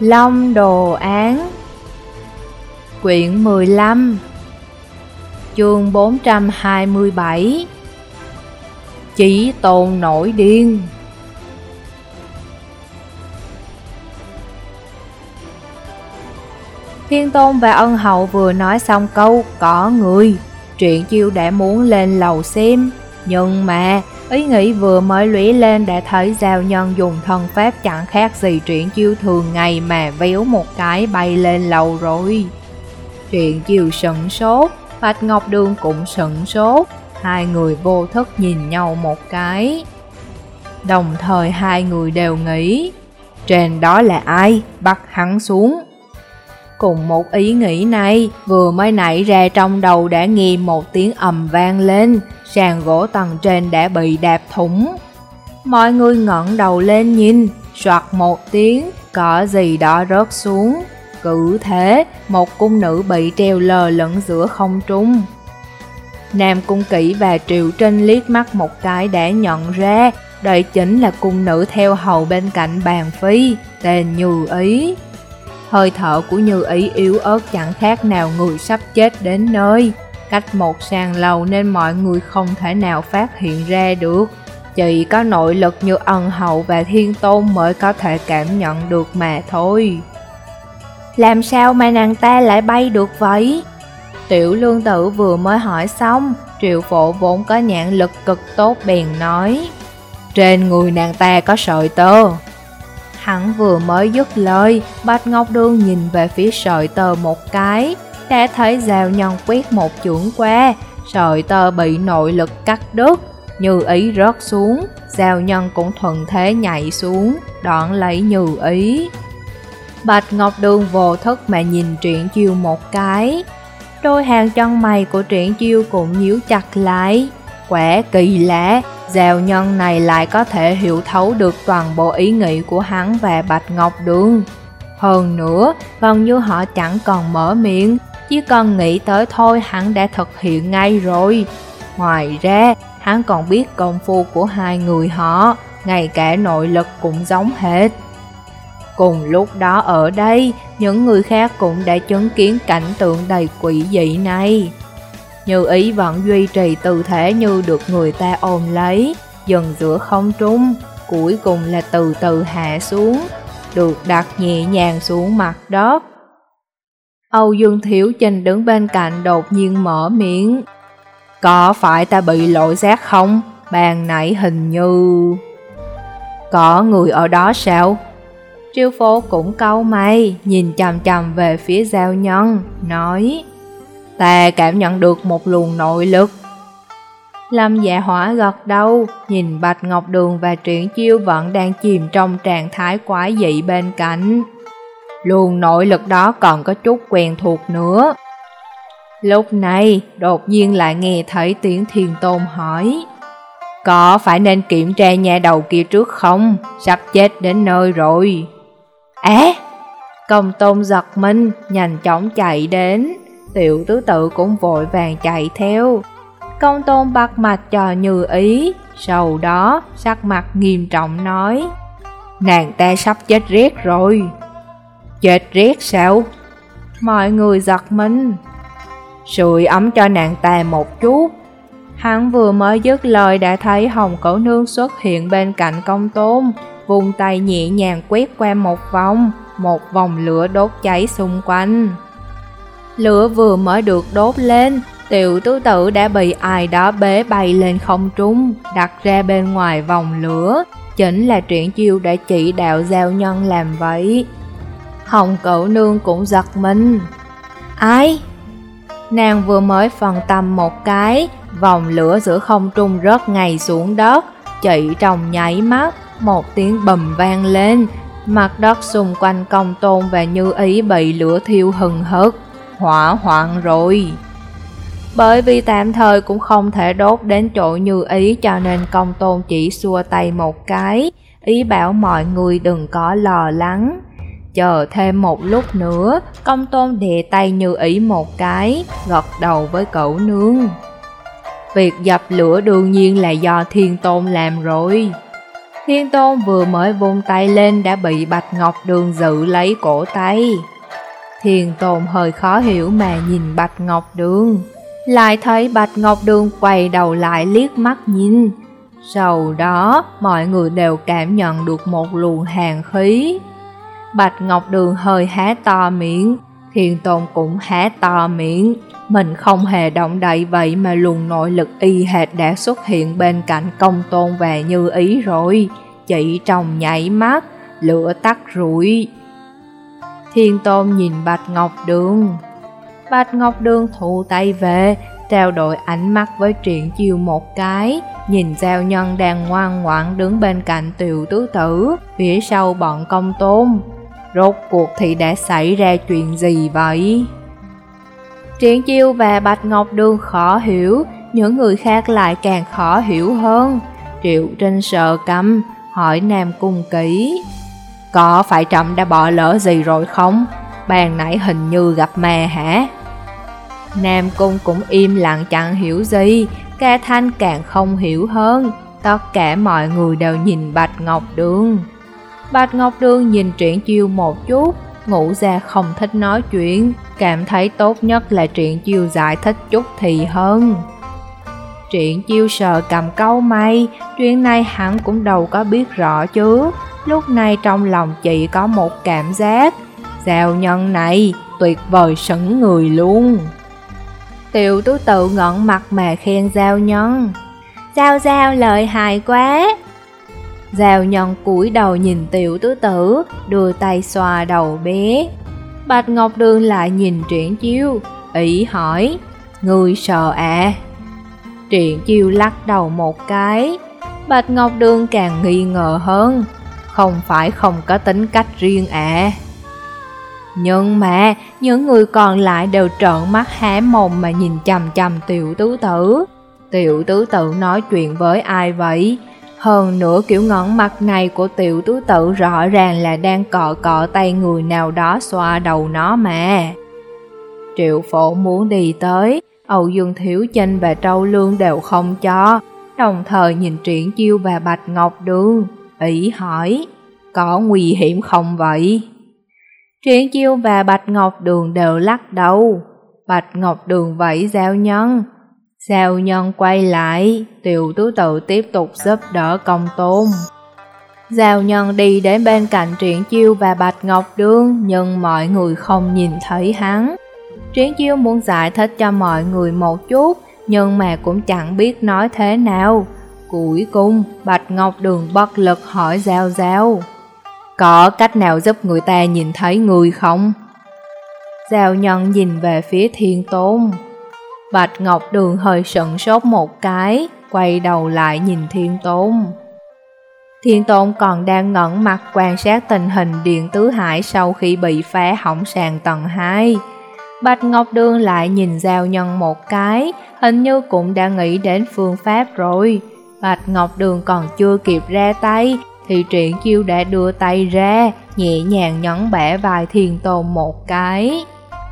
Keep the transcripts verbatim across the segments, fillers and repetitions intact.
Long Đồ Án. Quyển mười lăm. Chương bốn trăm hai mươi bảy. Chí Tôn nổi điên. Thiên Tôn và Ân Hậu vừa nói xong câu có người, Triển Chiêu đã muốn lên lầu xem, nhưng mà ý nghĩ vừa mới lóe lên đã thấy Giao Nhân dùng thân pháp chẳng khác gì Triển Chiêu thường ngày mà véo một cái bay lên lầu rồi. Triển Chiêu sửng sốt, Bạch Ngọc Đường cũng sửng sốt, hai người vô thức nhìn nhau một cái. Đồng thời hai người đều nghĩ, trên đó là ai, bắt hắn xuống. Cùng một ý nghĩ này vừa mới nảy ra trong đầu đã nghe một tiếng ầm vang lên, sàn gỗ tầng trên đã bị đạp thủng. Mọi người ngẩng đầu lên nhìn, soạt một tiếng, có gì đó rớt xuống. Cứ thế, một cung nữ bị treo lơ lửng giữa không trung. Nam Cung Kỷ và Triệu Trinh liếc mắt một cái đã nhận ra, đây chính là cung nữ theo hầu bên cạnh Bàn Phi, tên Như Ý. Hơi thở của Như Ý yếu ớt chẳng khác nào người sắp chết đến nơi, cách một sàn lầu nên mọi người không thể nào phát hiện ra được. Chỉ có nội lực như Ân Hậu và Thiên Tôn mới có thể cảm nhận được mà thôi. Làm sao mà nàng ta lại bay được vậy? Tiểu Lương Tử vừa mới hỏi xong, Triệu Phổ vốn có nhãn lực cực tốt bèn nói, trên người nàng ta có sợi tơ. Hắn vừa mới dứt lời, Bạch Ngọc Đường nhìn về phía sợi tơ một cái, đã thấy Giao Nhân quét một chưởng qua, sợi tơ bị nội lực cắt đứt, Như Ý rớt xuống, Giao Nhân cũng thuận thế nhảy xuống, đón lấy Như Ý. Bạch Ngọc Đường vô thức mà nhìn Triển Chiêu một cái, đôi hàng chân mày của Triển Chiêu cũng nhíu chặt lại. Quả kỳ lạ, Giao Nhân này lại có thể hiểu thấu được toàn bộ ý nghĩ của hắn và Bạch Ngọc Đường. Hơn nữa, gần như họ chẳng còn mở miệng, chỉ cần nghĩ tới thôi hắn đã thực hiện ngay rồi. Ngoài ra, hắn còn biết công phu của hai người họ, ngay cả nội lực cũng giống hệt. Cùng lúc đó ở đây, những người khác cũng đã chứng kiến cảnh tượng đầy quỷ dị này. Như Ý vẫn duy trì tư thế như được người ta ôm lấy, dần giữa không trung, cuối cùng là từ từ hạ xuống, được đặt nhẹ nhàng xuống mặt đất. Âu Dương Thiếu Chinh đứng bên cạnh đột nhiên mở miệng, có phải ta bị lỗi giác không? Bàn nãy hình như... Có người ở đó sao? Triệu Phổ cũng cau mày, nhìn chằm chằm về phía Giao Nhân, nói, ta cảm nhận được một luồng nội lực. Lâm Dạ Hỏa gật đầu, nhìn Bạch Ngọc Đường và Triển Chiêu vẫn đang chìm trong trạng thái quái dị bên cạnh. Luồng nội lực đó còn có chút quen thuộc nữa. Lúc này, đột nhiên lại nghe thấy tiếng Thiên Tôn hỏi, có phải nên kiểm tra nhà đầu kia trước không? Sắp chết đến nơi rồi. Á! Công Tôn giật mình, nhanh chóng chạy đến. Tiểu Tứ Tự cũng vội vàng chạy theo. Công Tôn bắt mạch cho Như Ý, sau đó sắc mặt nghiêm trọng nói, nàng ta sắp chết rét rồi. Chết rét sao? Mọi người giật mình. Sưởi ấm cho nàng ta một chút. Hắn vừa mới dứt lời đã thấy Hồng Cẩu Nương xuất hiện bên cạnh Công Tôn, vùng tay nhẹ nhàng quét qua một vòng, một vòng lửa đốt cháy xung quanh. Lửa vừa mới được đốt lên, Tiểu Tứ Tự đã bị ai đó bế bay lên không trung, đặt ra bên ngoài vòng lửa, chính là Triển Chiêu đã chỉ đạo Giao Nhân làm vậy. Hồng Cẩu Nương cũng giật mình. Ai? Nàng vừa mới phân tâm một cái, vòng lửa giữa không trung rớt ngay xuống đất, chỉ trong nháy mắt, một tiếng bầm vang lên, mặt đất xung quanh Công Tôn và Như Ý bị lửa thiêu hừng hực, hỏa hoạn rồi. Bởi vì tạm thời cũng không thể đốt đến chỗ Như Ý cho nên Công Tôn chỉ xua tay một cái, ý bảo mọi người đừng có lo lắng. Chờ thêm một lúc nữa, Công Tôn đè tay Như Ý một cái, gật đầu với Cẩu Nương. Việc dập lửa đương nhiên là do Thiên Tôn làm rồi. Thiên Tôn vừa mới vung tay lên đã bị Bạch Ngọc Đường giữ lấy cổ tay. Thiên Tôn hơi khó hiểu mà nhìn Bạch Ngọc Đường, lại thấy Bạch Ngọc Đường quay đầu lại liếc mắt nhìn. Sau đó mọi người đều cảm nhận được một luồng hàn khí. Bạch Ngọc Đường hơi há to miệng, Thiên Tôn cũng há to miệng. Mình không hề động đậy vậy mà luồng nội lực y hệt đã xuất hiện bên cạnh Công Tôn và Như Ý rồi. Chỉ trong nhảy mắt, lửa tắt rụi. Thiên Tôn nhìn Bạch Ngọc Đường. Bạch Ngọc Đường thu tay về, trao đổi ánh mắt với Triển Chiêu một cái, nhìn Giao Nhân đang ngoan ngoãn đứng bên cạnh Tiểu Tứ Tử, phía sau bọn Công Tôn. Rốt cuộc thì đã xảy ra chuyện gì vậy? Triển Chiêu và Bạch Ngọc Đường khó hiểu, những người khác lại càng khó hiểu hơn. Triệu Trinh sợ căm, hỏi Nam Cung Kỷ: có phải trẫm đã bỏ lỡ gì rồi không? Bàn nãy hình như gặp ma hả? Nam Cung cũng im lặng chẳng hiểu gì, Ca Thanh càng không hiểu hơn. Tất cả mọi người đều nhìn Bạch Ngọc Đường. Bạch Ngọc Đường nhìn Triển Chiêu một chút, ngủ ra không thích nói chuyện, cảm thấy tốt nhất là Triển Chiêu giải thích chút thì hơn. Triển Chiêu sợ cầm câu mày, chuyện này hắn cũng đâu có biết rõ chứ. Lúc này trong lòng chị có một cảm giác, Giao Nhân này tuyệt vời sững người luôn. Tiểu Tứ Tự ngẩng mặt mà khen Giao Nhân: Giao Giao lợi hại quá. Giao Nhân cúi đầu nhìn Tiểu Tứ Tử, đưa tay xoa đầu bé. Bạch Ngọc Đường lại nhìn Triển Chiêu, ý hỏi: người sợ à? Triển Chiêu lắc đầu một cái. Bạch Ngọc Đường càng nghi ngờ hơn: không phải không có tính cách riêng à? Nhưng mà những người còn lại đều trợn mắt há mồm mà nhìn chằm chằm Tiểu Tứ Tử. Tiểu Tứ Tử nói chuyện với ai vậy? Hơn nữa kiểu ngẩn mặt này của Tiểu Tứ Tử rõ ràng là đang cọ cọ tay người nào đó xoa đầu nó mà. Triệu Phổ muốn đi tới, Âu Dương Thiếu Chinh và Trâu Lương đều không cho, đồng thời nhìn Triển Chiêu và Bạch Ngọc Đường, ý hỏi: có nguy hiểm không vậy? Triển Chiêu và Bạch Ngọc Đường đều lắc đầu. Bạch Ngọc Đường vẫy Giao Nhân. Giao Nhân quay lại, Tiểu Tứ Tự tiếp tục giúp đỡ Công Tôn. Giao Nhân đi đến bên cạnh Triển Chiêu và Bạch Ngọc Đường, nhưng mọi người không nhìn thấy hắn. Triển Chiêu muốn giải thích cho mọi người một chút, nhưng mà cũng chẳng biết nói thế nào. Cuối cùng, Bạch Ngọc Đường bất lực hỏi Giao Giao: có cách nào giúp người ta nhìn thấy người không? Giao Nhân nhìn về phía Thiên Tôn. Bạch Ngọc Đường hơi sững sốt một cái, quay đầu lại nhìn Thiên Tôn. Thiên Tôn còn đang ngẩn mặt quan sát tình hình Điện Tứ Hải sau khi bị phá hỏng sàn tầng hai. Bạch Ngọc Đường lại nhìn Giao Nhân một cái, hình như cũng đã nghĩ đến phương pháp rồi. Bạch Ngọc Đường còn chưa kịp ra tay, thì Triển Chiêu đã đưa tay ra, nhẹ nhàng nhấn bẻ vai Thiên Tôn một cái.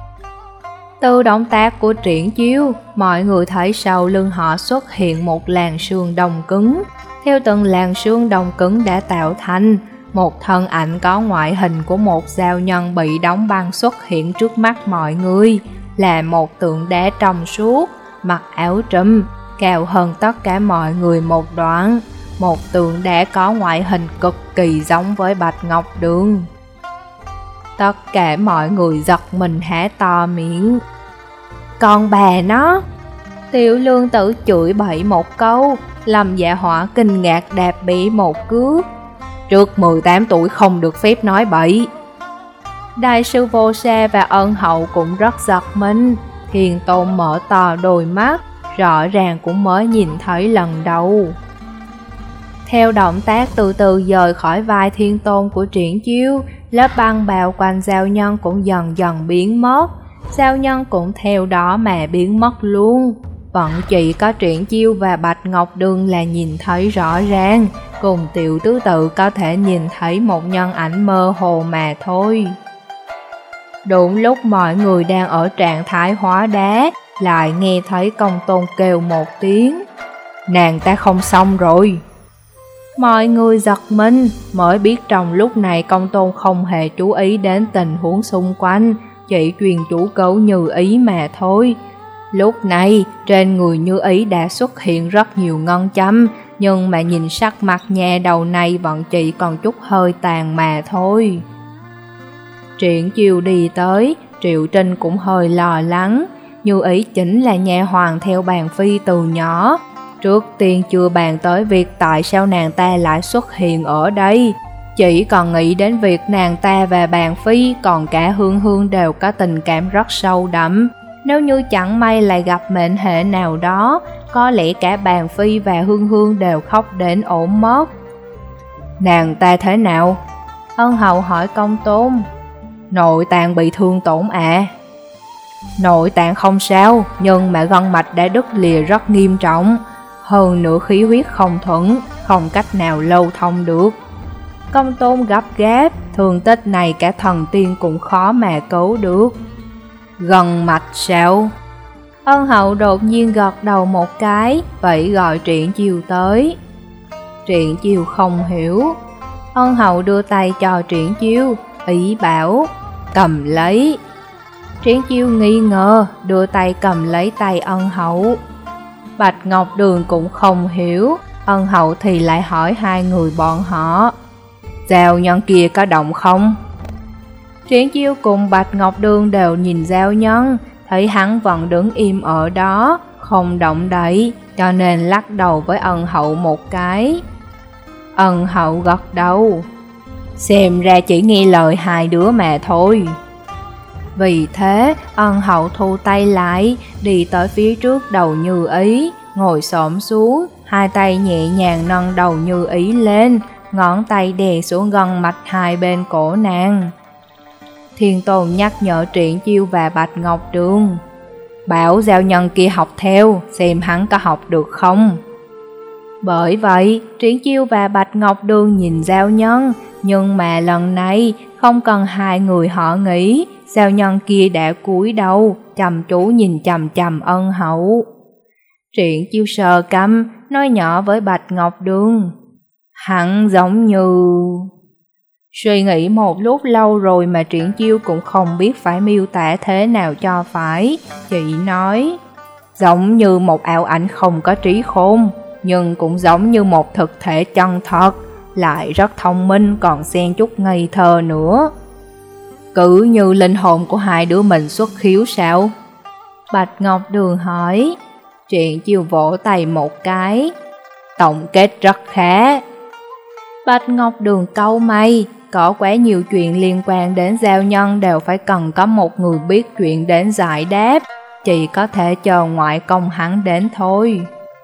Từ động tác của Triển Chiêu, mọi người thấy sau lưng họ xuất hiện một làn sương đông cứng. Theo từng làn sương đông cứng đã tạo thành, một thân ảnh có ngoại hình của một giao nhân bị đóng băng xuất hiện trước mắt mọi người, là một tượng đá trong suốt, mặc áo trùm, cao hơn tất cả mọi người một đoạn. Một tượng đá có ngoại hình cực kỳ giống với Bạch Ngọc Đường. Tất cả mọi người giật mình há to miệng. Còn bà nó! Tiểu Lương Tử chửi bậy một câu, Lâm Dạ Hỏa kinh ngạc đạp bỉ một cước. Trước mười tám tuổi không được phép nói bậy. Đại sư Vô Sa và Ân Hậu cũng rất giật mình. Thiên Tôn mở to đôi mắt, rõ ràng cũng mới nhìn thấy lần đầu. Theo động tác từ từ rời khỏi vai Thiên Tôn của Triển Chiêu, lớp băng bao quanh Giao Nhân cũng dần dần biến mất. Giao Nhân cũng theo đó mà biến mất luôn. Vẫn chỉ có Triển Chiêu và Bạch Ngọc Đường là nhìn thấy rõ ràng, cùng Tiểu Tứ Tự có thể nhìn thấy một nhân ảnh mơ hồ mà thôi. Đúng lúc mọi người đang ở trạng thái hóa đá, lại nghe thấy Công Tôn kêu một tiếng: nàng ta không xong rồi. Mọi người giật mình, mới biết trong lúc này Công Tôn không hề chú ý đến tình huống xung quanh, chỉ truyền chủ cấu Như Ý mà thôi. Lúc này, trên người Như Ý đã xuất hiện rất nhiều ngân châm, nhưng mà nhìn sắc mặt nhà đầu này vẫn chỉ còn chút hơi tàn mà thôi. Triển Chiêu đi tới, Triệu Trinh cũng hơi lo lắng. Như Ý chính là nha hoàn theo bàn phi từ nhỏ. Trước tiên chưa bàn tới việc tại sao nàng ta lại xuất hiện ở đây, chỉ còn nghĩ đến việc nàng ta và bàn phi còn cả Hương Hương đều có tình cảm rất sâu đậm. Nếu như chẳng may lại gặp mệnh hệ nào đó, có lẽ cả bàn phi và Hương Hương đều khóc đến ổn mất. Nàng ta thế nào? Ân hậu hỏi Công Tôn. Nội tạng bị thương tổn ạ. À? Nội tạng không sao, nhưng mà gân mạch đã đứt lìa rất nghiêm trọng. Hơn nữa khí huyết không thuận, không cách nào lưu thông được. Công Tôn gấp gáp, thương tích này cả thần tiên cũng khó mà cứu được. Gân mạch sao? Ân hậu đột nhiên gật đầu một cái, vậy gọi Triển Chiêu tới. Triển Chiêu không hiểu. Ân hậu đưa tay cho Triển Chiêu, ý bảo cầm lấy. Triển Chiêu nghi ngờ, đưa tay cầm lấy tay ân hậu. Bạch Ngọc Đường cũng không hiểu, ân hậu thì lại hỏi hai người bọn họ. Giao nhân kia có động không? Triển Chiêu cùng Bạch Ngọc Đường đều nhìn giao nhân, thấy hắn vẫn đứng im ở đó, không động đậy, cho nên lắc đầu với ân hậu một cái. Ân hậu gật đầu. Xem ra chỉ nghe lời hai đứa mà thôi. Vì thế, ân hậu thu tay lại, đi tới phía trước đầu Như Ý, ngồi xổm xuống, hai tay nhẹ nhàng nâng đầu Như Ý lên, ngón tay đè xuống gân mạch hai bên cổ nàng. Thiên Tôn nhắc nhở Triển Chiêu và Bạch Ngọc Đường. Bảo giao nhân kia học theo, xem hắn có học được không. Bởi vậy, Triển Chiêu và Bạch Ngọc Đường nhìn giao nhân, nhưng mà lần này không cần hai người họ nghĩ, giao nhân kia đã cúi đầu, chăm chú nhìn chằm chằm ân hậu. Triển Chiêu sờ cằm, nói nhỏ với Bạch Ngọc Đường. Hắn giống như... Suy nghĩ một lúc lâu rồi mà Triển Chiêu cũng không biết phải miêu tả thế nào cho phải, chỉ nói. Giống như một ảo ảnh không có trí khôn, nhưng cũng giống như một thực thể chân thật, lại rất thông minh còn xen chút ngây thơ nữa. Cứ như linh hồn của hai đứa mình xuất khiếu sao? Bạch Ngọc Đường hỏi. Triển Chiêu vỗ tay một cái. Tổng kết rất khá. Bạch Ngọc Đường cau mày, có quá nhiều chuyện liên quan đến giao nhân đều phải cần có một người biết chuyện đến giải đáp, chỉ có thể chờ ngoại công hắn đến thôi.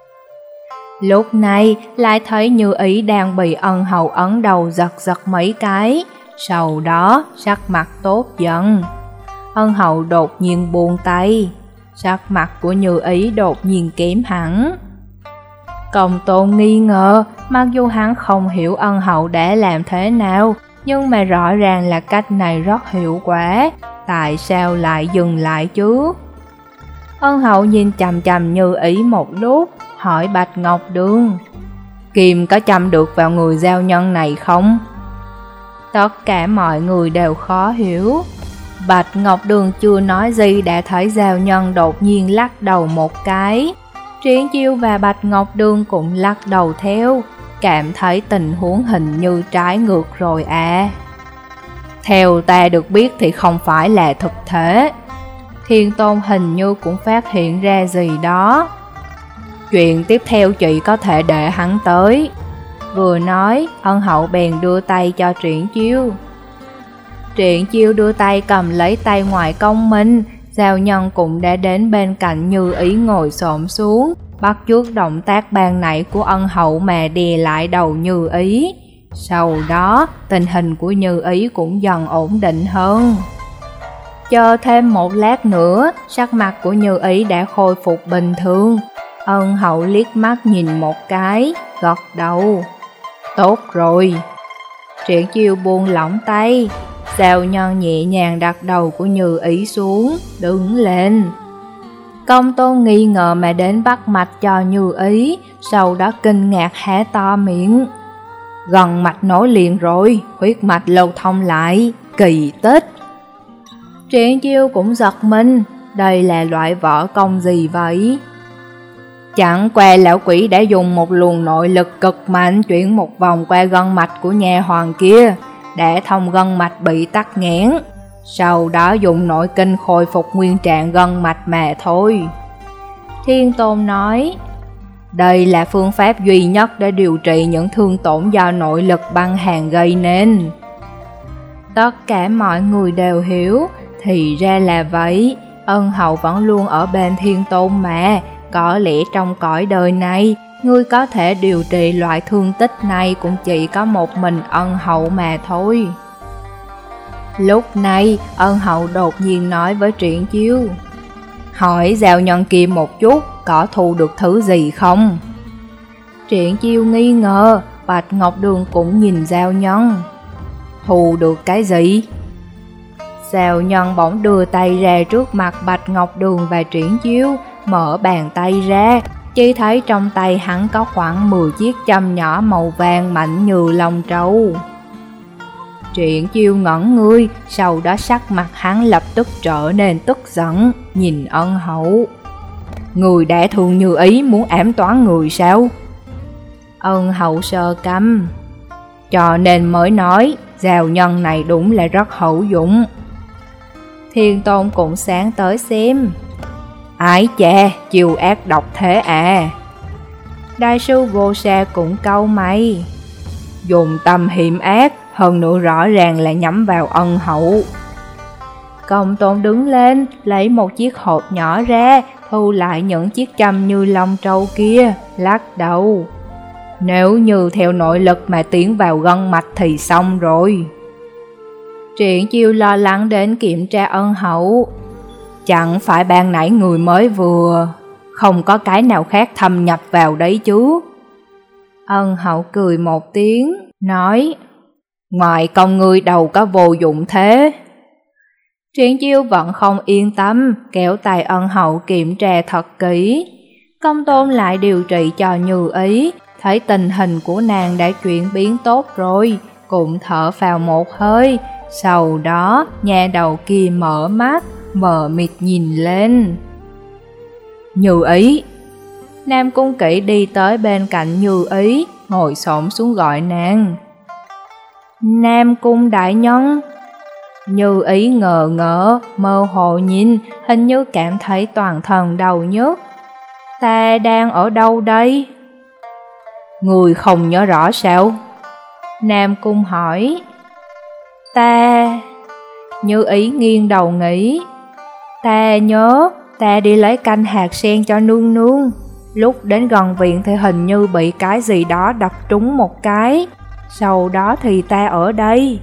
Lúc này lại thấy Như Ý đang bị ân hậu ấn đầu giật giật mấy cái, sau đó sắc mặt tốt dần. Ân hậu đột nhiên buông tay, sắc mặt của Như Ý đột nhiên kém hẳn. Công Tôn nghi ngờ, mặc dù hắn không hiểu ân hậu đã làm thế nào, nhưng mà rõ ràng là cách này rất hiệu quả, tại sao lại dừng lại chứ? Ân hậu nhìn chằm chằm Như Ý một lúc, hỏi Bạch Ngọc Đường. Kim có chăm được vào người giao nhân này không? Tất cả mọi người đều khó hiểu. Bạch Ngọc Đường chưa nói gì đã thấy giao nhân đột nhiên lắc đầu một cái. Triển Chiêu và Bạch Ngọc Đường cũng lắc đầu theo, cảm thấy tình huống hình như trái ngược rồi à. Theo ta được biết thì không phải là thực thể. Thiên Tôn hình như cũng phát hiện ra gì đó. Chuyện tiếp theo chị có thể để hắn tới. Vừa nói, ân hậu bèn đưa tay cho Triển Chiêu. Triển Chiêu đưa tay cầm lấy tay ngoại công mình, giao nhân cũng đã đến bên cạnh Như Ý ngồi xổm xuống, bắt chước động tác ban nãy của ân hậu mà đè lại đầu Như Ý. Sau đó, tình hình của Như Ý cũng dần ổn định hơn. Chờ thêm một lát nữa, sắc mặt của Như Ý đã khôi phục bình thường. Ân hậu liếc mắt nhìn một cái, gật đầu. Tốt rồi. Triển Chiêu buông lỏng tay, giao nhân nhẹ nhàng đặt đầu của Như Ý xuống, đứng lên. Công Tôn nghi ngờ mà đến bắt mạch cho Như Ý, sau đó kinh ngạc há to miệng. Gân mạch nối liền rồi, huyết mạch lưu thông lại, kỳ tích. Triển Chiêu cũng giật mình, đây là loại võ công gì vậy? Chẳng qua lão quỷ đã dùng một luồng nội lực cực mạnh chuyển một vòng qua gân mạch của nhà hoàng kia, để thông gân mạch bị tắc nghẽn. Sau đó dùng nội kinh khôi phục nguyên trạng gân mạch mà thôi. Thiên Tôn nói, đây là phương pháp duy nhất để điều trị những thương tổn do nội lực băng hàn gây nên. Tất cả mọi người đều hiểu, thì ra là vậy, ân hậu vẫn luôn ở bên Thiên Tôn mà, có lẽ trong cõi đời này, ngươi có thể điều trị loại thương tích này cũng chỉ có một mình ân hậu mà thôi. Lúc này, ân hậu đột nhiên nói với Triển Chiêu, hỏi giao nhân kia một chút, có thu được thứ gì không? Triển Chiêu nghi ngờ, Bạch Ngọc Đường cũng nhìn giao nhân. Thu được cái gì? Giao nhân bỗng đưa tay ra trước mặt Bạch Ngọc Đường và Triển Chiêu, mở bàn tay ra, chỉ thấy trong tay hắn có khoảng mười chiếc châm nhỏ màu vàng mạnh như lông trâu. Triển Chiêu ngẩn người, sau đó sắc mặt hắn lập tức trở nên tức giận, nhìn ân hậu. Người đã thương Như Ý muốn ám toán người sao? Ân hậu sờ cằm, cho nên mới nói, giao nhân này đúng là rất hữu dụng. Thiên Tôn cũng sáng tới xem. Ái chà, chiêu ác độc thế à. Đại sư Vô Sa cũng cau mày. Dùng tâm hiểm ác, hơn nữa rõ ràng là nhắm vào ân hậu. Công Tôn đứng lên, lấy một chiếc hộp nhỏ ra, thu lại những chiếc châm như lông trâu kia, lắc đầu. Nếu như theo nội lực mà tiến vào gân mạch thì xong rồi. Triển Chiêu lo lắng đến kiểm tra ân hậu. Chẳng phải ban nãy người mới vừa, không có cái nào khác thâm nhập vào đấy chứ? Ân hậu cười một tiếng, nói, ngoài công ngươi đâu có vô dụng thế. Triển Chiêu vẫn không yên tâm, kéo tay ân hậu kiểm tra thật kỹ. Công Tôn lại điều trị cho Như Ý, thấy tình hình của nàng đã chuyển biến tốt rồi, cũng thở phào một hơi. Sau đó, nhà đầu kia mở mắt, mờ mịt nhìn lên. Như Ý. Nam Cung Kỵ đi tới bên cạnh Như Ý, ngồi xổm xuống gọi nàng. Nam Cung đại nhân. Như Ý ngờ ngỡ, mơ hồ nhìn, hình như cảm thấy toàn thân đau nhức. Ta đang ở đâu đây? Người không nhớ rõ sao? Nam Cung hỏi. Ta... Như Ý nghiêng đầu nghĩ. Ta nhớ, ta đi lấy canh hạt sen cho nương nương. Lúc đến gần viện thì hình như bị cái gì đó đập trúng một cái. Sau đó thì ta ở đây.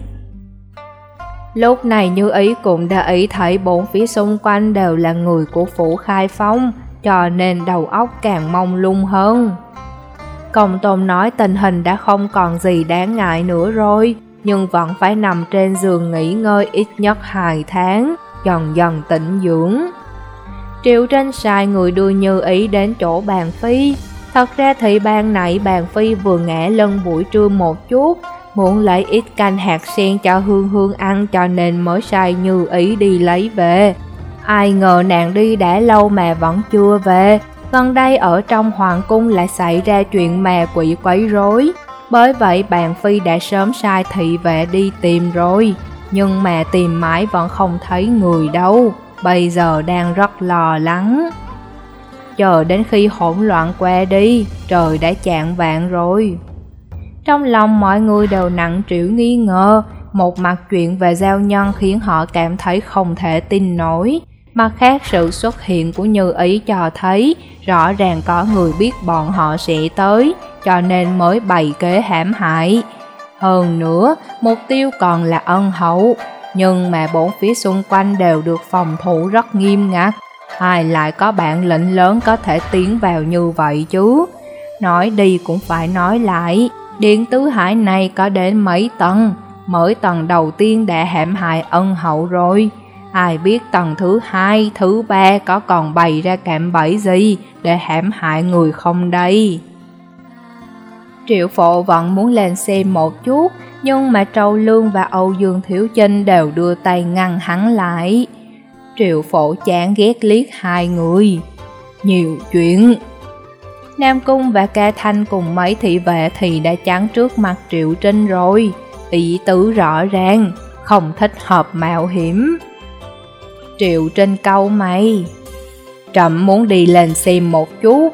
Lúc này Như Ý cũng đã ý thấy bốn phía xung quanh đều là người của phủ Khai Phong, cho nên đầu óc càng mông lung hơn. Công Tôn nói tình hình đã không còn gì đáng ngại nữa rồi, nhưng vẫn phải nằm trên giường nghỉ ngơi ít nhất hai tháng, dần dần tĩnh dưỡng. Triệu Tranh sai người đưa Như Ý đến chỗ Bàn Phi. Thật ra thì ban nãy Bàn Phi vừa ngã lưng buổi trưa một chút, muốn lấy ít canh hạt sen cho Hương Hương ăn, cho nên mới sai Như Ý đi lấy về. Ai ngờ nàng đi đã lâu mà vẫn chưa về. Gần đây ở trong hoàng cung lại xảy ra chuyện ma quỷ quấy rối, bởi vậy Bàn Phi đã sớm sai thị vệ đi tìm rồi, nhưng mà tìm mãi vẫn không thấy người đâu, bây giờ đang rất lo lắng. Chờ đến khi hỗn loạn qua đi, trời đã chạng vạng rồi. Trong lòng mọi người đều nặng trĩu nghi ngờ, một mặt chuyện về giao nhân khiến họ cảm thấy không thể tin nổi, mặt khác sự xuất hiện của Như Ý cho thấy rõ ràng có người biết bọn họ sẽ tới, cho nên mới bày kế hãm hại. Hơn nữa, mục tiêu còn là ân hậu, nhưng mà bốn phía xung quanh đều được phòng thủ rất nghiêm ngặt. Ai lại có bản lĩnh lớn có thể tiến vào như vậy chứ? Nói đi cũng phải nói lại, Điện Tứ Hải này có đến mấy tầng, mới tầng đầu tiên đã hãm hại ân hậu rồi. Ai biết tầng thứ hai, thứ ba có còn bày ra cạm bẫy gì để hãm hại người không đây? Triệu Phổ vẫn muốn lên xem một chút, nhưng mà Trâu Lương và Âu Dương Thiếu Chinh đều đưa tay ngăn hắn lại. Triệu Phổ chán ghét liếc hai người. Nhiều chuyện. Nam Cung và Ca Thanh cùng mấy thị vệ thì đã chắn trước mặt Triệu Trinh rồi. Ý tứ rõ ràng, không thích hợp mạo hiểm. Triệu Trinh cau mày. Trẫm muốn đi lên xem một chút.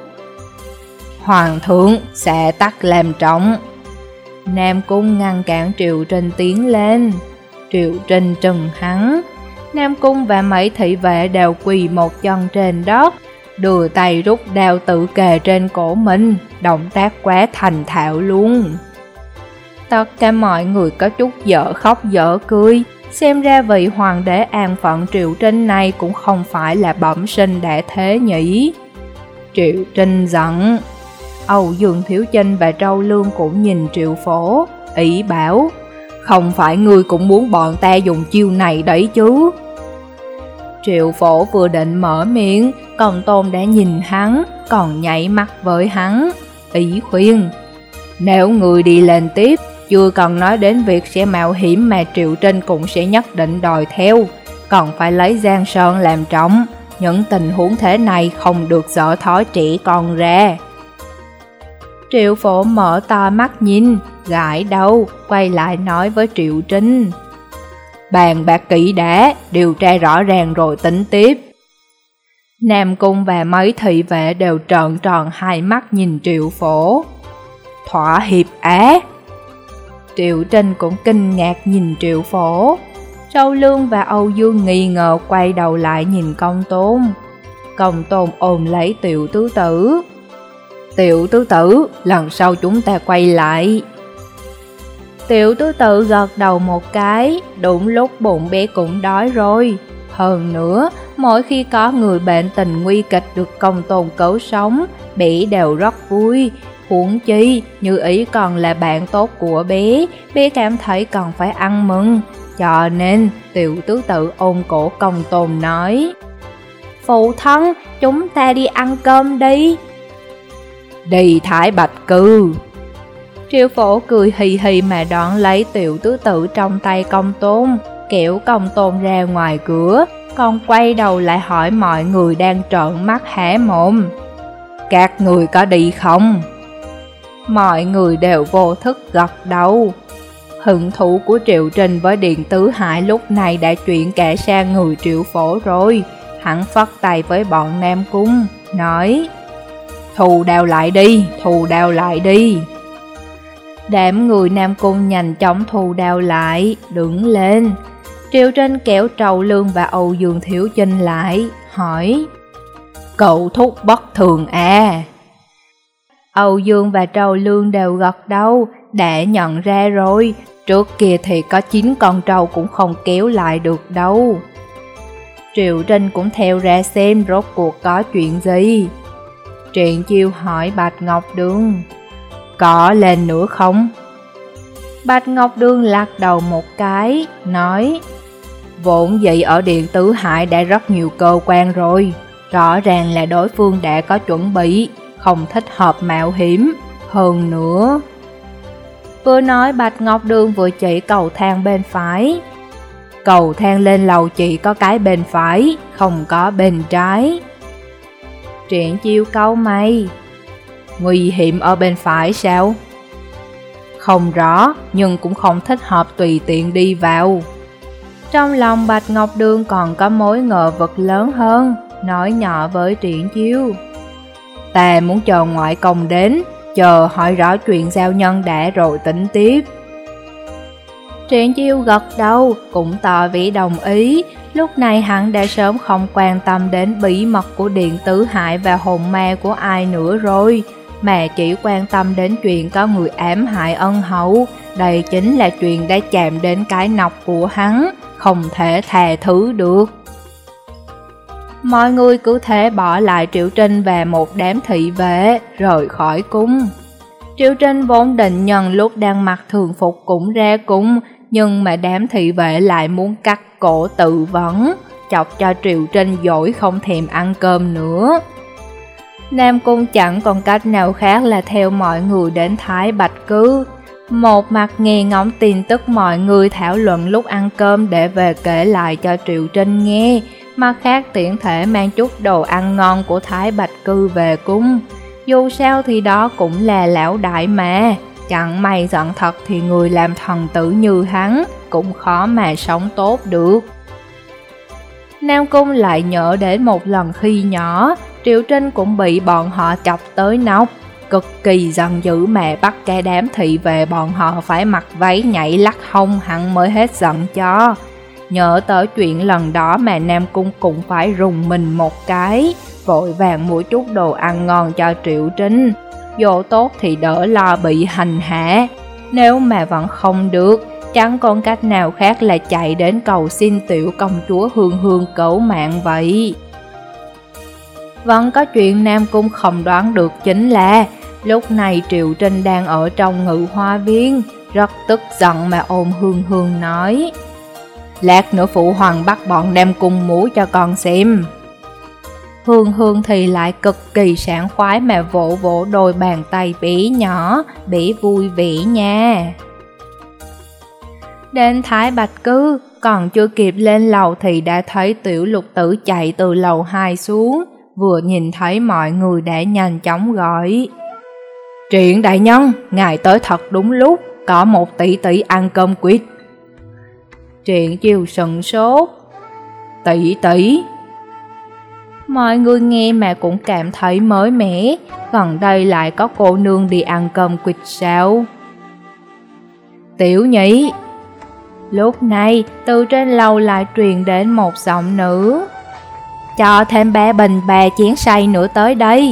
Hoàng thượng sẽ tắc làm trọng. Nam Cung ngăn cản Triệu Trinh tiến lên. Triệu Trinh trừng hắn. Nam Cung và mấy thị vệ đều quỳ một chân trên đất, đưa tay rút đao tự kề trên cổ mình, động tác quá thành thạo luôn. Tất cả mọi người có chút dở khóc dở cười, xem ra vị hoàng đế an phận Triệu Trinh này cũng không phải là bẩm sinh đã thế nhỉ. Triệu Trinh giận. Âu Dương Thiếu Chinh và Trâu Lương cũng nhìn Triệu Phổ, ý bảo, không phải ngươi cũng muốn bọn ta dùng chiêu này đấy chứ. Triệu Phổ vừa định mở miệng, Công Tôn đã nhìn hắn, còn nhảy mắt với hắn, ý khuyên, nếu ngươi đi lên tiếp, chưa cần nói đến việc sẽ mạo hiểm mà Triệu Trinh cũng sẽ nhất định đòi theo, còn phải lấy Giang Sơn làm trọng, những tình huống thế này không được dở thói trẻ con ra. Triệu Phổ mở to mắt nhìn, gãi đầu, quay lại nói với Triệu Trinh, bàn bạc kỹ đã, điều tra rõ ràng rồi tính tiếp. Nam Cung và mấy thị vệ đều trợn tròn hai mắt nhìn Triệu Phổ. Thỏa hiệp á? Triệu Trinh cũng kinh ngạc nhìn Triệu Phổ. Trâu Lương và Âu Dương nghi ngờ quay đầu lại nhìn Công Tôn. Công Tôn ôm lấy Tiểu Tứ Tử. Tiểu Tứ Tử, lần sau chúng ta quay lại. Tiểu Tứ Tử gật đầu một cái, đúng lúc bụng bé cũng đói rồi. Hơn nữa, mỗi khi có người bệnh tình nguy kịch được Công Tôn cứu sống, bé đều rất vui. Huống chi, Như Ý còn là bạn tốt của bé, bé cảm thấy còn phải ăn mừng. Cho nên, Tiểu Tứ Tử ôm cổ Công Tôn nói, phụ thân, chúng ta đi ăn cơm đi. Đi Thái Bạch Cư. Triệu Phổ cười hì hì mà đón lấy Tiểu Tứ Tử trong tay Công Tôn, kéo Công Tôn ra ngoài cửa, còn quay đầu lại hỏi mọi người đang trợn mắt há mồm, các người có đi không? Mọi người đều vô thức gật đầu. Hứng thú của Triệu Trinh với Điện Tứ Hải lúc này đã chuyển cả sang người Triệu Phổ rồi. Hắn phất tay với bọn Nam Cung, nói, thù đao lại đi, thù đao lại đi. Đám người Nam Cung nhanh chóng thù đao lại, đứng lên. Triệu Trinh kéo Trâu Lương và Âu Dương Thiếu Chinh lại, hỏi, cậu thúc bất thường à? Âu Dương và Trâu Lương đều gật đầu, đã nhận ra rồi, trước kia thì có chín con trâu cũng không kéo lại được đâu. Triệu Trinh cũng theo ra xem rốt cuộc có chuyện gì. Triển Chiêu hỏi Bạch Ngọc Đường, có lên nữa không? Bạch Ngọc Đường lắc đầu một cái, nói, vốn dĩ ở Điện Tứ Hải đã rất nhiều cơ quan rồi, rõ ràng là đối phương đã có chuẩn bị, không thích hợp mạo hiểm. Hơn nữa, vừa nói Bạch Ngọc Đường vừa chỉ cầu thang bên phải. Cầu thang lên lầu chỉ có cái bên phải, không có bên trái. Triển Chiêu cau mày, nguy hiểm ở bên phải sao? Không rõ, nhưng cũng không thích hợp tùy tiện đi vào. Trong lòng Bạch Ngọc Đường còn có mối ngờ vực lớn hơn, nói nhỏ với Triển Chiêu, ta muốn chờ ngoại công đến, chờ hỏi rõ chuyện giao nhân đã rồi tính tiếp. Triển Chiêu gật đầu, cũng tỏ vẻ đồng ý. Lúc này hắn đã sớm không quan tâm đến bí mật của Điện Tứ Hải và hồn ma của ai nữa rồi, mà chỉ quan tâm đến chuyện có người ám hại ân hậu. Đây chính là chuyện đã chạm đến cái nọc của hắn, không thể tha thứ được. Mọi người cứ thế bỏ lại Triệu Trinh và một đám thị vệ, rời khỏi cung. Triệu Trinh vốn định nhân lúc đang mặc thường phục cũng ra cung, nhưng mà đám thị vệ lại muốn cắt cổ tự vẫn, chọc cho Triệu Trinh dỗi không thèm ăn cơm nữa. Nam Cung chẳng còn cách nào khác là theo mọi người đến Thái Bạch Cư. Một mặt nghe ngóng tin tức mọi người thảo luận lúc ăn cơm để về kể lại cho Triệu Trinh nghe, mặt khác tiện thể mang chút đồ ăn ngon của Thái Bạch Cư về cung. Dù sao thì đó cũng là lão đại mà, chẳng may giận thật thì người làm thần tử như hắn cũng khó mà sống tốt được. Nam Cung lại nhớ đến một lần khi nhỏ, Triệu Trinh cũng bị bọn họ chọc tới nóc, cực kỳ giận dữ mà bắt cả đám thị vệ bọn họ phải mặc váy nhảy lắc hông hắn mới hết giận cho. Nhớ tới chuyện lần đó mà Nam Cung cũng phải rùng mình một cái, vội vàng mua chút đồ ăn ngon cho Triệu Trinh, dỗ tốt thì đỡ lo bị hành hạ. Nếu mà vẫn không được, chẳng còn cách nào khác là chạy đến cầu xin tiểu công chúa Hương Hương cứu mạng vậy. Vẫn có chuyện Nam Cung không đoán được chính là lúc này Triệu Trinh đang ở trong Ngự Hoa Viên, rất tức giận mà ôm Hương Hương nói: "Lát nữa phụ hoàng bắt bọn Nam Cung múa cho con xem." Hương Hương thì lại cực kỳ sảng khoái mà vỗ vỗ đôi bàn tay bé nhỏ, bé vui vẻ nha. Đến Thái Bạch Cư, còn chưa kịp lên lầu thì đã thấy Tiểu Lục Tử chạy từ lầu hai xuống, vừa nhìn thấy mọi người đã nhanh chóng gọi: "Triển đại nhân, ngài tới thật đúng lúc, có một tỷ tỷ ăn cơm quýt." Triển Chiêu sững sốt: "Tỷ tỷ?" Mọi người nghe mà cũng cảm thấy mới mẻ, gần đây lại có cô nương đi ăn cơm quýt sao? "Tiểu nhị." Lúc này, từ trên lầu lại truyền đến một giọng nữ: "Cho thêm ba bình ba chén xay nữa tới đây."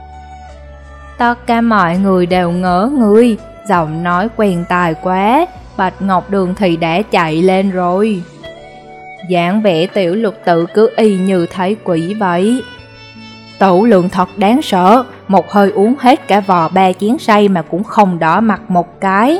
Tất cả mọi người đều ngỡ người, giọng nói quen tai quá, Bạch Ngọc Đường thì đã chạy lên rồi. Dáng vẻ Tiểu Lục Tử cứ y như thấy quỷ vậy. "Tẩu lượng thật đáng sợ, một hơi uống hết cả vò ba chén xay mà cũng không đỏ mặt một cái."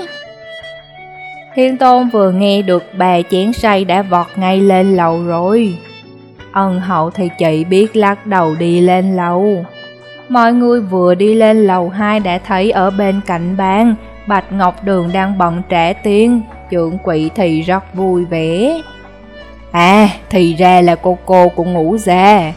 Thiên Tôn vừa nghe được ba chén xay đã vọt ngay lên lầu rồi. Ân Hậu thì chỉ biết lắc đầu đi lên lầu. Mọi người vừa đi lên lầu hai đã thấy ở bên cạnh bàn, Bạch Ngọc Đường đang bận trả tiền, trưởng quỹ thì rất vui vẻ. "À, thì ra là cô cô của Ngũ gia."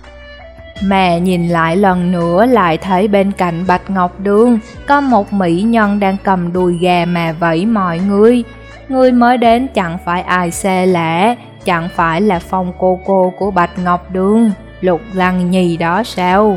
Mà nhìn lại lần nữa lại thấy bên cạnh Bạch Ngọc Đường có một mỹ nhân đang cầm đùi gà mà vẫy mọi người. Người mới đến chẳng phải ai xa lạ, chẳng phải là Phong cô cô của Bạch Ngọc Đường, Lục Lăng Nhi đó sao?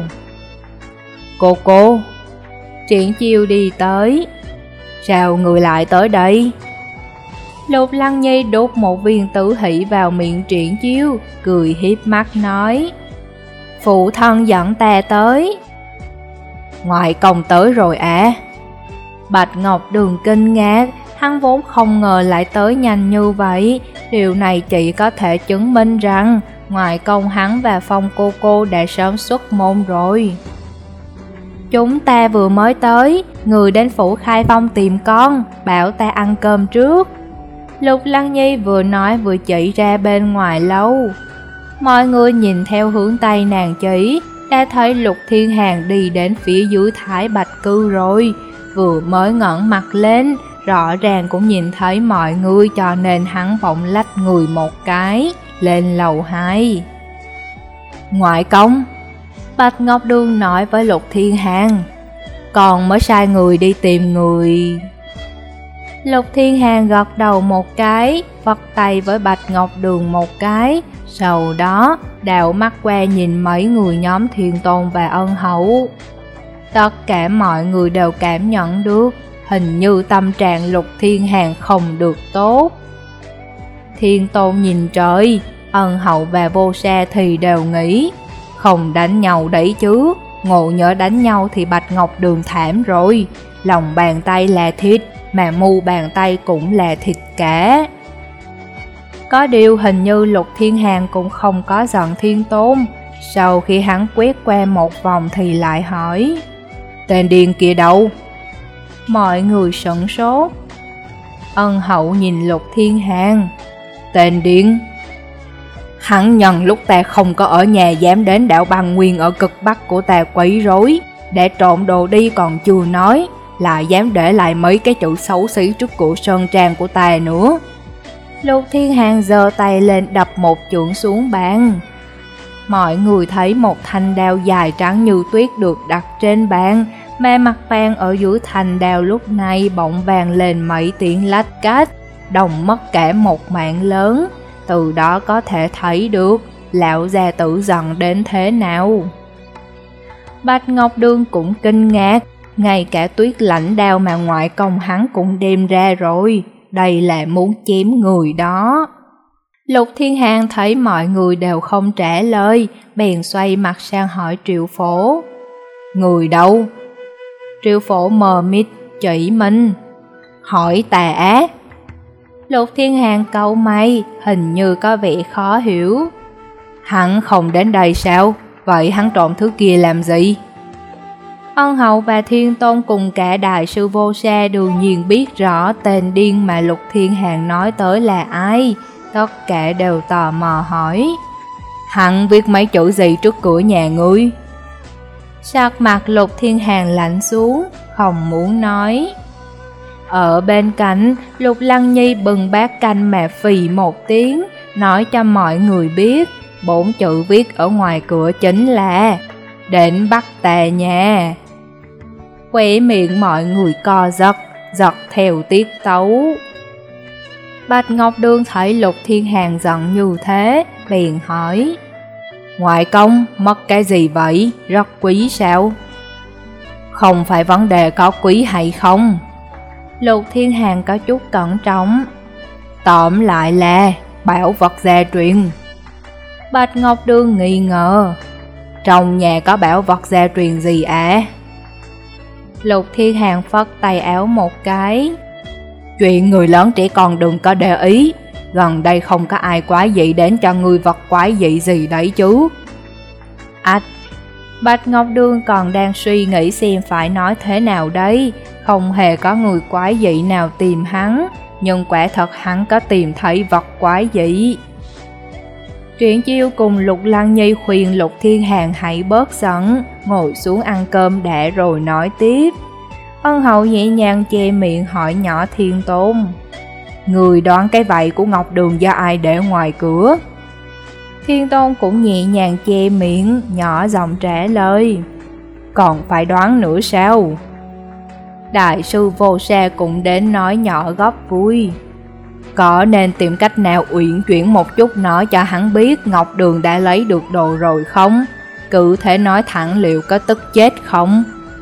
"Cô cô." Triển Chiêu đi tới: "Sao người lại tới đây?" Lục Lăng Nhi đút một viên tử hỷ vào miệng Triển Chiêu, cười hiếp mắt nói: "Phụ thân dẫn ta tới." "Ngoại công tới rồi à?" Bạch Ngọc Đường kinh ngạc, hắn vốn không ngờ lại tới nhanh như vậy. Điều này chỉ có thể chứng minh rằng ngoại công hắn và Phong cô cô đã sớm xuất môn rồi. "Chúng ta vừa mới tới, người đến phủ Khai Phong tìm con, bảo ta ăn cơm trước." Lục Lăng Nhi vừa nói vừa chỉ ra bên ngoài lâu. Mọi người nhìn theo hướng tay nàng chỉ, đã thấy Lục Thiên Hàn đi đến phía dưới Thái Bạch Cư rồi. Vừa mới ngẩng mặt lên, rõ ràng cũng nhìn thấy mọi người, cho nên hắn vọng lách người một cái, lên lầu hai. "Ngoại công." Bạch Ngọc Đường nói với Lục Thiên Hàn: "Còn mới sai người đi tìm người." Lục Thiên Hàn gật đầu một cái, vắt tay với Bạch Ngọc Đường một cái, sau đó đảo mắt qua nhìn mấy người nhóm Thiên Tôn và Ân Hậu. Tất cả mọi người đều cảm nhận được, hình như tâm trạng Lục Thiên Hàn không được tốt. Thiên Tôn nhìn trời, Ân Hậu và Vô Sa thì đều nghĩ, không đánh nhau đấy chứ, ngộ nhỡ đánh nhau thì Bạch Ngọc Đường thảm rồi, lòng bàn tay là thịt, mà mu bàn tay cũng là thịt cả. Có điều hình như Lục Thiên Hàn cũng không có giận Thiên Tôn. Sau khi hắn quét qua một vòng thì lại hỏi: "Tên điên kia đâu?" Mọi người sửng sốt. Ân Hậu nhìn Lục Thiên Hàn: "Tên điên?" Hắn nhân lúc ta không có ở nhà dám đến đảo băng nguyên ở cực bắc của ta quấy rối, để trộm đồ đi còn chưa nói, lại dám để lại mấy cái chữ xấu xí trước cửa sơn trang của ta nữa. Lục Thiên Hàn giơ tay lên đập một chưởng xuống bàn. Mọi người thấy một thanh đao dài trắng như tuyết được đặt trên bàn, mà mặt bàn ở dưới thanh đao lúc này bỗng vang lên mấy tiếng lách cách, đồng mất cả một mạng lớn. Từ đó có thể thấy được lão gia tử giận đến thế nào. Bạch Ngọc Đường cũng kinh ngạc, ngay cả tuyết lãnh đao mà ngoại công hắn cũng đem ra rồi, đây là muốn chém người đó. Lục Thiên Hàn thấy mọi người đều không trả lời, bèn xoay mặt sang hỏi Triệu Phổ. Người đâu? Triệu Phổ mờ mịt chỉ mình. Hỏi tà ác. Lục Thiên Hàn cau mày, hình như có vẻ khó hiểu. Hắn không đến đây sao? Vậy hắn trộm thứ kia làm gì? Ân Hậu và Thiên Tôn cùng cả đại sư Vô Sa đương nhiên biết rõ tên điên mà Lục Thiên Hàn nói tới là ai. Tất cả đều tò mò hỏi. Hắn viết mấy chữ gì trước cửa nhà ngươi? Sắc mặt Lục Thiên Hàn lạnh xuống, không muốn nói. Ở bên cạnh, Lục Lăng Nhi bừng bát canh mà phì một tiếng, nói cho mọi người biết, bốn chữ viết ở ngoài cửa chính là đến bắt tà nhà. Khóe miệng mọi người co giật, giật theo tiết tấu. Bạch Ngọc Đường thấy Lục Thiên Hàn giận như thế, bèn hỏi. Ngoại công, mất cái gì vậy? Rất quý sao? Không phải vấn đề có quý hay không. Lục Thiên Hàn có chút cẩn trọng. Tóm lại là bảo vật gia truyền. Bạch Ngọc Đường nghi ngờ. Trong nhà có bảo vật gia truyền gì ạ? À? Lục Thiên Hàn phất tay áo một cái. Chuyện người lớn trẻ con đừng có để ý. Gần đây không có ai quái dị đến cho người vật quái dị gì đấy chứ. Ách, Bạch Ngọc Đường còn đang suy nghĩ xem phải nói thế nào đây. Không hề có người quái dị nào tìm hắn, nhưng quả thật hắn có tìm thấy vật quái dị. Triển Chiêu cùng Lục Lăng Nhi khuyên Lục Thiên Hàn hãy bớt giận, ngồi xuống ăn cơm đã rồi nói tiếp. Ân Hậu nhẹ nhàng che miệng hỏi nhỏ Thiên Tôn. Người đoán cái vậy của Ngọc Đường do ai để ngoài cửa? Thiên Tôn cũng nhẹ nhàng che miệng, nhỏ giọng trả lời. Còn phải đoán nữa sao? Đại sư Vô Sa cũng đến nói nhỏ góp vui. Có nên tìm cách nào uyển chuyển một chút nói cho hắn biết Ngọc Đường đã lấy được đồ rồi không? Cứ thể nói thẳng liệu có tức chết không?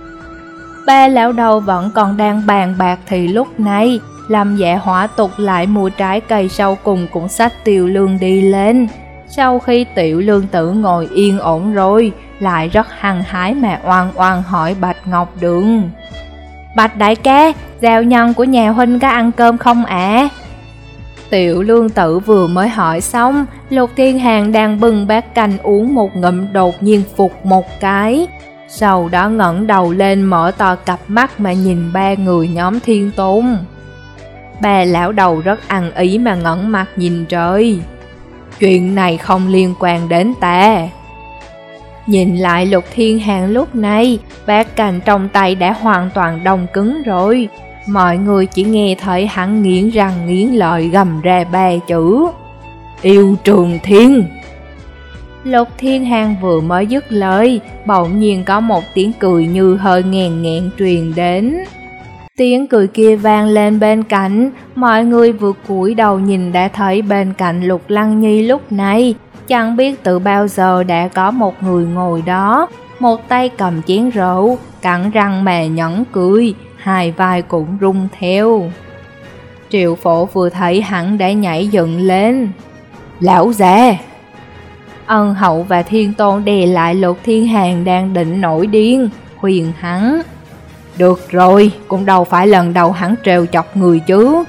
Ba lão đầu vẫn còn đang bàn bạc thì lúc này Lâm Dạ Hỏa tục lại mua trái cây sau cùng cũng xách Tiểu Lương đi lên. Sau khi Tiểu Lương Tử ngồi yên ổn rồi, lại rất hăng hái mà oan oan hỏi Bạch Ngọc Đường. Bạch đại ca, giao nhân của nhà huynh có ăn cơm không ạ? À? Tiểu Lương Tử vừa mới hỏi xong, Lục Thiên Hàn đang bưng bát canh uống một ngụm đột nhiên phục một cái. Sau đó ngẩng đầu lên mở to cặp mắt mà nhìn ba người nhóm Thiên Tôn. Ba lão đầu rất ăn ý mà ngẩng mặt nhìn trời. Chuyện này không liên quan đến ta. Nhìn lại Lục Thiên Hàn lúc này, bát canh trong tay đã hoàn toàn đông cứng rồi. Mọi người chỉ nghe thấy hắn nghiến răng nghiến lợi gầm ra ba chữ. Yêu Trường Thiên. Lục Thiên Hàn vừa mới dứt lời, bỗng nhiên có một tiếng cười như hơi nghẹn nghẹn truyền đến. Tiếng cười kia vang lên bên cạnh, mọi người vừa cúi đầu nhìn đã thấy bên cạnh Lục Lăng Nhi lúc này, chẳng biết từ bao giờ đã có một người ngồi đó, một tay cầm chén rượu, cắn răng mà nhẫn cười, hai vai cũng rung theo. Triệu Phổ vừa thấy hắn đã nhảy dựng lên. Lão già! Ân Hậu và Thiên Tôn đè lại Lục Thiên Hàn đang định nổi điên, khuyên hắn. Được rồi, cũng đâu phải lần đầu hắn trêu chọc người chứ.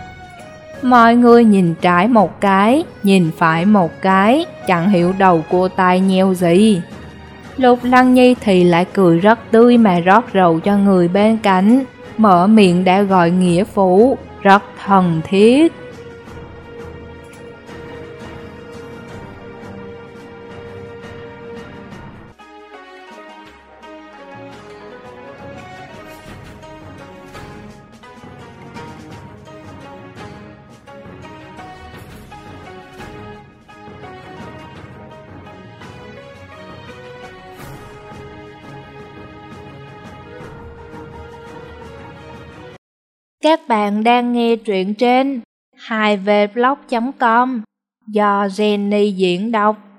Mọi người nhìn trái một cái, nhìn phải một cái, chẳng hiểu đầu cua tai nheo gì. Lục Lăng Nhi thì lại cười rất tươi mà rót rượu cho người bên cạnh, mở miệng đã gọi nghĩa phụ, rất thân thiết. Các bạn đang nghe truyện trên hai v blog chấm com do Jenny diễn đọc.